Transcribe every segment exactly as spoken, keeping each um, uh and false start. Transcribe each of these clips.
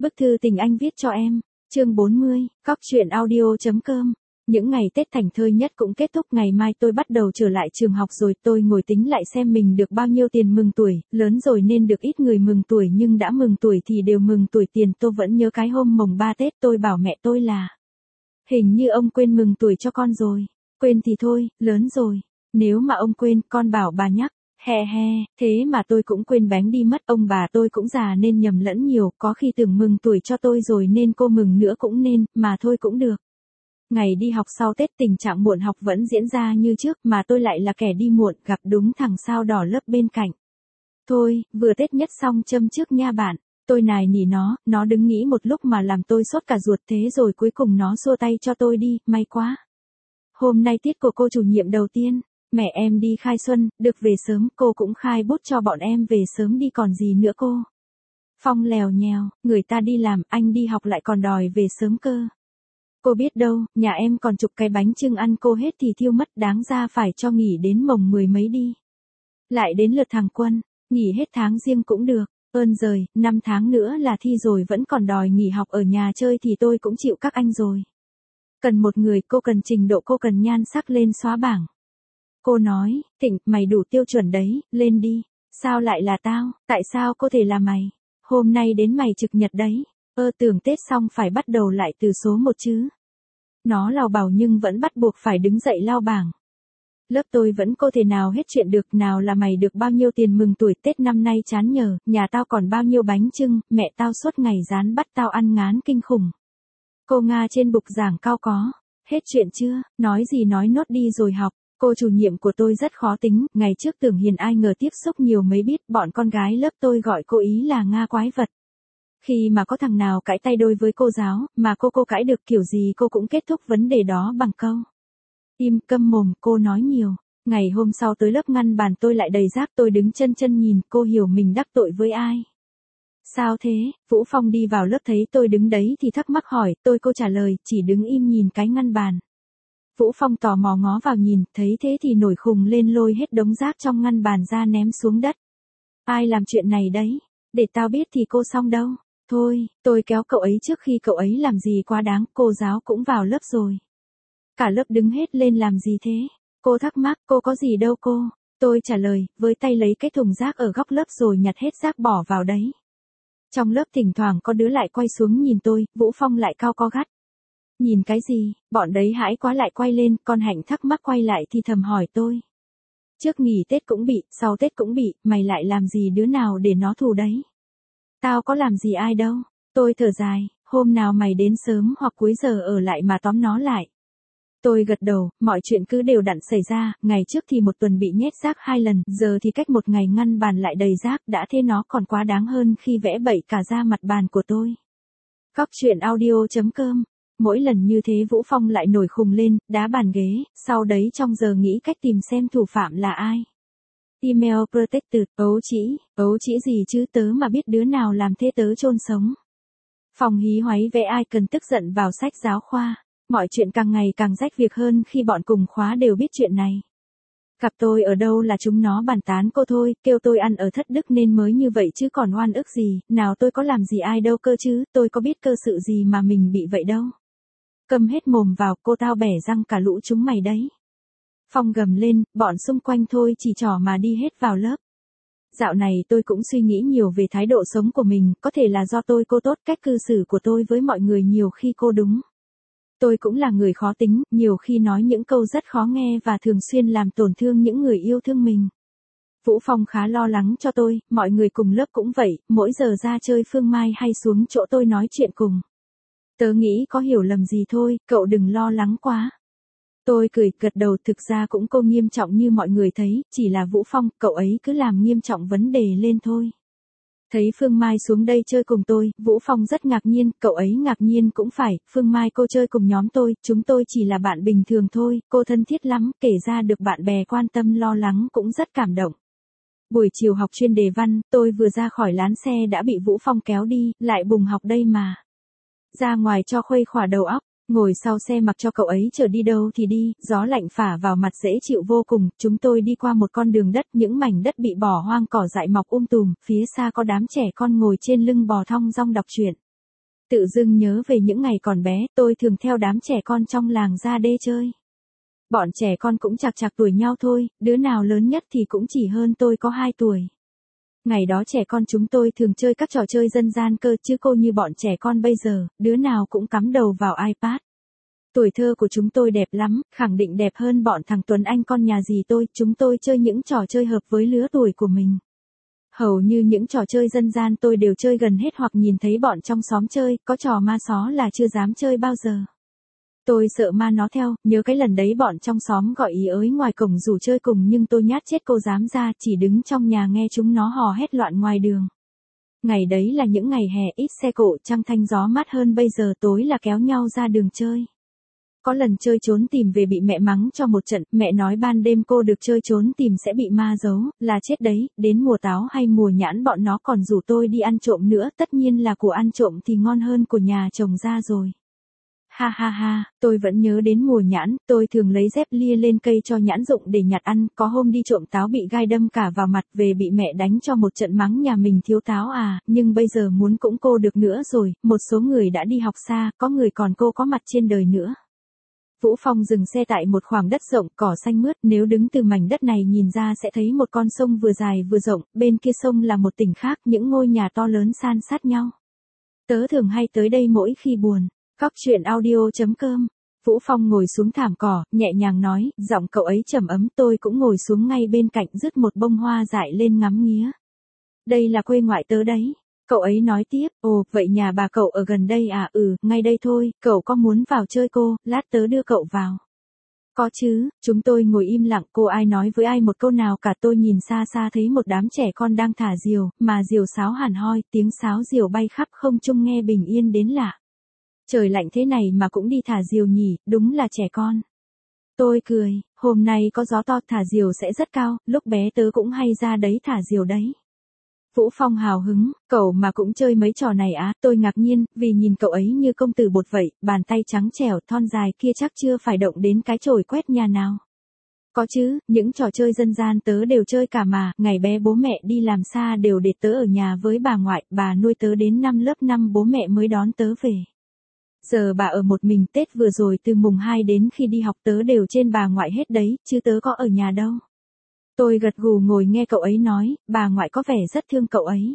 Bức thư tình anh viết cho em. Chương bốn mươi, Cóc truyện audio.com. Những ngày Tết thành thơi nhất cũng kết thúc, ngày mai tôi bắt đầu trở lại trường học rồi. Tôi ngồi tính lại xem mình được bao nhiêu tiền mừng tuổi, lớn rồi nên được ít người mừng tuổi nhưng đã mừng tuổi thì đều mừng tuổi tiền. Tôi vẫn nhớ cái hôm mồng ba Tết tôi bảo mẹ tôi là hình như ông quên mừng tuổi cho con rồi. Quên thì thôi, lớn rồi. Nếu mà ông quên, con bảo bà nhắc. He he, thế mà tôi cũng quên bánh đi mất. Ông bà tôi cũng già nên nhầm lẫn nhiều, có khi tưởng mừng tuổi cho tôi rồi nên cô mừng nữa cũng nên, mà thôi cũng được. Ngày đi học sau Tết tình trạng muộn học vẫn diễn ra như trước mà tôi lại là kẻ đi muộn, gặp đúng thằng sao đỏ lớp bên cạnh. Thôi, vừa Tết nhất xong châm trước nha bạn. Tôi nài nỉ nó, nó đứng nghĩ một lúc mà làm tôi sốt cả ruột, thế rồi cuối cùng nó xua tay cho tôi đi, may quá. Hôm nay tiết của cô chủ nhiệm đầu tiên. Mẹ em đi khai xuân, được về sớm, cô cũng khai bút cho bọn em về sớm đi còn gì nữa cô. Phong lèo nhèo, người ta đi làm, anh đi học lại còn đòi về sớm cơ. Cô biết đâu, nhà em còn chục cái bánh chưng ăn cô hết thì thiêu mất, đáng ra phải cho nghỉ đến mồng mười mấy đi. Lại đến lượt thằng Quân, nghỉ hết tháng riêng cũng được, ơn giời, năm tháng nữa là thi rồi vẫn còn đòi nghỉ học ở nhà chơi thì tôi cũng chịu các anh rồi. Cần một người, cô cần trình độ, cô cần nhan sắc lên xóa bảng. Cô nói, Thịnh, mày đủ tiêu chuẩn đấy, lên đi. Sao lại là tao, tại sao có thể là mày? Hôm nay đến mày trực nhật đấy. Ơ tưởng Tết xong phải bắt đầu lại từ số một chứ. Nó lào bảo nhưng vẫn bắt buộc phải đứng dậy lao bảng. Lớp tôi vẫn có thể nào hết chuyện được, nào là mày được bao nhiêu tiền mừng tuổi Tết năm nay chán nhờ, nhà tao còn bao nhiêu bánh chưng, mẹ tao suốt ngày rán bắt tao ăn ngán kinh khủng. Cô Nga trên bục giảng cao có, hết chuyện chưa, nói gì nói nốt đi rồi học. Cô chủ nhiệm của tôi rất khó tính, ngày trước tưởng hiền ai ngờ tiếp xúc nhiều mới biết bọn con gái lớp tôi gọi cô ý là Nga quái vật. Khi mà có thằng nào cãi tay đôi với cô giáo, mà cô cô cãi được kiểu gì cô cũng kết thúc vấn đề đó bằng câu. Im câm mồm, cô nói nhiều. Ngày hôm sau tới lớp ngăn bàn tôi lại đầy rác, tôi đứng chân chân nhìn, cô hiểu mình đắc tội với ai. Sao thế? Vũ Phong đi vào lớp thấy tôi đứng đấy thì thắc mắc hỏi, tôi cô trả lời, chỉ đứng im nhìn cái ngăn bàn. Vũ Phong tò mò ngó vào nhìn, thấy thế thì nổi khùng lên lôi hết đống rác trong ngăn bàn ra ném xuống đất. Ai làm chuyện này đấy? Để tao biết thì cô xong đâu. Thôi, tôi kéo cậu ấy trước khi cậu ấy làm gì quá đáng, cô giáo cũng vào lớp rồi. Cả lớp đứng hết lên làm gì thế? Cô thắc mắc, cô có gì đâu cô. Tôi trả lời, với tay lấy cái thùng rác ở góc lớp rồi nhặt hết rác bỏ vào đấy. Trong lớp thỉnh thoảng có đứa lại quay xuống nhìn tôi, Vũ Phong lại cao co gắt. Nhìn cái gì, bọn đấy hãi quá lại quay lên, con Hạnh thắc mắc quay lại thì thầm hỏi tôi. Trước nghỉ Tết cũng bị, sau Tết cũng bị, mày lại làm gì đứa nào để nó thù đấy? Tao có làm gì ai đâu, tôi thở dài, hôm nào mày đến sớm hoặc cuối giờ ở lại mà tóm nó lại. Tôi gật đầu, mọi chuyện cứ đều đặn xảy ra, ngày trước thì một tuần bị nhét rác hai lần, giờ thì cách một ngày ngăn bàn lại đầy rác, đã thế nó còn quá đáng hơn khi vẽ bậy cả ra mặt bàn của tôi. Cóc truyện audio.com. Mỗi lần như thế Vũ Phong lại nổi khùng lên, đá bàn ghế, sau đấy trong giờ nghĩ cách tìm xem thủ phạm là ai. Email protected, ấu chỉ, ấu chỉ gì chứ tớ mà biết đứa nào làm thế tớ chôn sống. Phòng hí hoáy vẽ ai cần tức giận vào sách giáo khoa, mọi chuyện càng ngày càng rách việc hơn khi bọn cùng khóa đều biết chuyện này. Gặp tôi ở đâu là chúng nó bàn tán cô thôi, kêu tôi ăn ở thất đức nên mới như vậy chứ còn oan ức gì, nào tôi có làm gì ai đâu cơ chứ, tôi có biết cơ sự gì mà mình bị vậy đâu. Cầm hết mồm vào, cô tao bẻ răng cả lũ chúng mày đấy. Phong gầm lên, bọn xung quanh thôi chỉ trỏ mà đi hết vào lớp. Dạo này tôi cũng suy nghĩ nhiều về thái độ sống của mình, có thể là do tôi cô tốt, cách cư xử của tôi với mọi người nhiều khi cô đúng. Tôi cũng là người khó tính, nhiều khi nói những câu rất khó nghe và thường xuyên làm tổn thương những người yêu thương mình. Vũ Phong khá lo lắng cho tôi, mọi người cùng lớp cũng vậy, mỗi giờ ra chơi Phương Mai hay xuống chỗ tôi nói chuyện cùng. Tớ nghĩ có hiểu lầm gì thôi, cậu đừng lo lắng quá. Tôi cười, gật đầu, thực ra cũng không nghiêm trọng như mọi người thấy, chỉ là Vũ Phong, cậu ấy cứ làm nghiêm trọng vấn đề lên thôi. Thấy Phương Mai xuống đây chơi cùng tôi, Vũ Phong rất ngạc nhiên, cậu ấy ngạc nhiên cũng phải, Phương Mai cô chơi cùng nhóm tôi, chúng tôi chỉ là bạn bình thường thôi, cô thân thiết lắm, kể ra được bạn bè quan tâm lo lắng cũng rất cảm động. Buổi chiều học chuyên đề văn, tôi vừa ra khỏi lán xe đã bị Vũ Phong kéo đi, lại bùng học đây mà. Ra ngoài cho khuây khỏa đầu óc, ngồi sau xe mặc cho cậu ấy chở đi đâu thì đi, gió lạnh phả vào mặt dễ chịu vô cùng, chúng tôi đi qua một con đường đất, những mảnh đất bị bỏ hoang cỏ dại mọc um tùm, phía xa có đám trẻ con ngồi trên lưng bò thong dong đọc truyện. Tự dưng nhớ về những ngày còn bé, tôi thường theo đám trẻ con trong làng ra đê chơi. Bọn trẻ con cũng chạc chạc tuổi nhau thôi, đứa nào lớn nhất thì cũng chỉ hơn tôi có hai tuổi. Ngày đó trẻ con chúng tôi thường chơi các trò chơi dân gian cơ, chứ cô như bọn trẻ con bây giờ, đứa nào cũng cắm đầu vào iPad. Tuổi thơ của chúng tôi đẹp lắm, khẳng định đẹp hơn bọn thằng Tuấn Anh con nhà dì tôi, chúng tôi chơi những trò chơi hợp với lứa tuổi của mình. Hầu như những trò chơi dân gian tôi đều chơi gần hết hoặc nhìn thấy bọn trong xóm chơi, có trò ma xó là chưa dám chơi bao giờ. Tôi sợ ma nó theo, nhớ cái lần đấy bọn trong xóm gọi ý ới ngoài cổng rủ chơi cùng nhưng tôi nhát chết cô dám ra, chỉ đứng trong nhà nghe chúng nó hò hét loạn ngoài đường. Ngày đấy là những ngày hè ít xe cộ, trăng thanh gió mát hơn bây giờ, tối là kéo nhau ra đường chơi. Có lần chơi trốn tìm về bị mẹ mắng cho một trận, mẹ nói ban đêm cô được chơi trốn tìm sẽ bị ma giấu, là chết đấy, đến mùa táo hay mùa nhãn bọn nó còn rủ tôi đi ăn trộm nữa, tất nhiên là của ăn trộm thì ngon hơn của nhà chồng ra rồi. Ha ha ha, tôi vẫn nhớ đến mùa nhãn, tôi thường lấy dép lia lên cây cho nhãn rụng để nhặt ăn, có hôm đi trộm táo bị gai đâm cả vào mặt, về bị mẹ đánh cho một trận mắng nhà mình thiếu táo à, nhưng bây giờ muốn cũng cô được nữa rồi, một số người đã đi học xa, có người còn cô có mặt trên đời nữa. Vũ Phong dừng xe tại một khoảng đất rộng, cỏ xanh mướt, nếu đứng từ mảnh đất này nhìn ra sẽ thấy một con sông vừa dài vừa rộng, bên kia sông là một tỉnh khác, những ngôi nhà to lớn san sát nhau. Tớ thường hay tới đây mỗi khi buồn. Cóc truyện audio chấm com. Vũ Phong ngồi xuống thảm cỏ, nhẹ nhàng nói, giọng cậu ấy trầm ấm, tôi cũng ngồi xuống ngay bên cạnh rứt một bông hoa dại lên ngắm nghía. Đây là quê ngoại tớ đấy. Cậu ấy nói tiếp, ồ, vậy nhà bà cậu ở gần đây à? Ừ, ngay đây thôi, cậu có muốn vào chơi cô, lát tớ đưa cậu vào. Có chứ, chúng tôi ngồi im lặng, cô ai nói với ai một câu nào cả, tôi nhìn xa xa thấy một đám trẻ con đang thả diều, mà diều sáo hẳn hoi, tiếng sáo diều bay khắp không trung nghe bình yên đến lạ. Trời lạnh thế này mà cũng đi thả diều nhỉ, đúng là trẻ con. Tôi cười, hôm nay có gió to thả diều sẽ rất cao, lúc bé tớ cũng hay ra đấy thả diều đấy. Vũ Phong hào hứng, cậu mà cũng chơi mấy trò này á, tôi ngạc nhiên, vì nhìn cậu ấy như công tử bột vậy, bàn tay trắng trẻo thon dài kia chắc chưa phải động đến cái chổi quét nhà nào. Có chứ, những trò chơi dân gian tớ đều chơi cả mà, ngày bé bố mẹ đi làm xa đều để tớ ở nhà với bà ngoại, bà nuôi tớ đến năm lớp năm bố mẹ mới đón tớ về. Giờ bà ở một mình, Tết vừa rồi từ mùng hai đến khi đi học tớ đều trên bà ngoại hết đấy, chứ tớ có ở nhà đâu. Tôi gật gù ngồi nghe cậu ấy nói, bà ngoại có vẻ rất thương cậu ấy.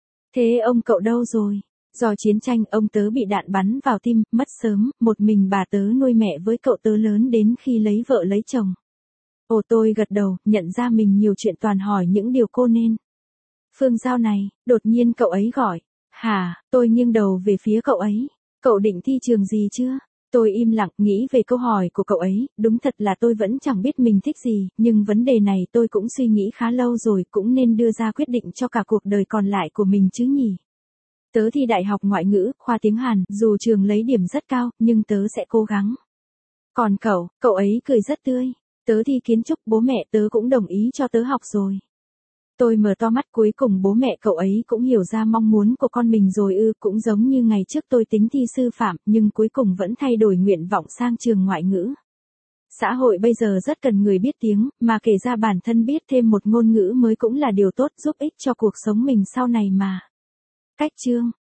Thế ông cậu đâu rồi? Do chiến tranh ông tớ bị đạn bắn vào tim, mất sớm, một mình bà tớ nuôi mẹ với cậu tớ lớn đến khi lấy vợ lấy chồng. Ồ, tôi gật đầu, nhận ra mình nhiều chuyện toàn hỏi những điều cô nên. Phương Giao này, đột nhiên cậu ấy gọi. Hả, tôi nghiêng đầu về phía cậu ấy. Cậu định thi trường gì chưa? Tôi im lặng nghĩ về câu hỏi của cậu ấy, đúng thật là tôi vẫn chẳng biết mình thích gì, nhưng vấn đề này tôi cũng suy nghĩ khá lâu rồi, cũng nên đưa ra quyết định cho cả cuộc đời còn lại của mình chứ nhỉ. Tớ thi đại học ngoại ngữ, khoa tiếng Hàn, dù trường lấy điểm rất cao, nhưng tớ sẽ cố gắng. Còn cậu, cậu ấy cười rất tươi. Tớ thi kiến trúc, bố mẹ tớ cũng đồng ý cho tớ học rồi. Tôi mở to mắt, cuối cùng bố mẹ cậu ấy cũng hiểu ra mong muốn của con mình rồi ư, cũng giống như ngày trước tôi tính thi sư phạm, nhưng cuối cùng vẫn thay đổi nguyện vọng sang trường ngoại ngữ. Xã hội bây giờ rất cần người biết tiếng, mà kể ra bản thân biết thêm một ngôn ngữ mới cũng là điều tốt giúp ích cho cuộc sống mình sau này mà. Cách chương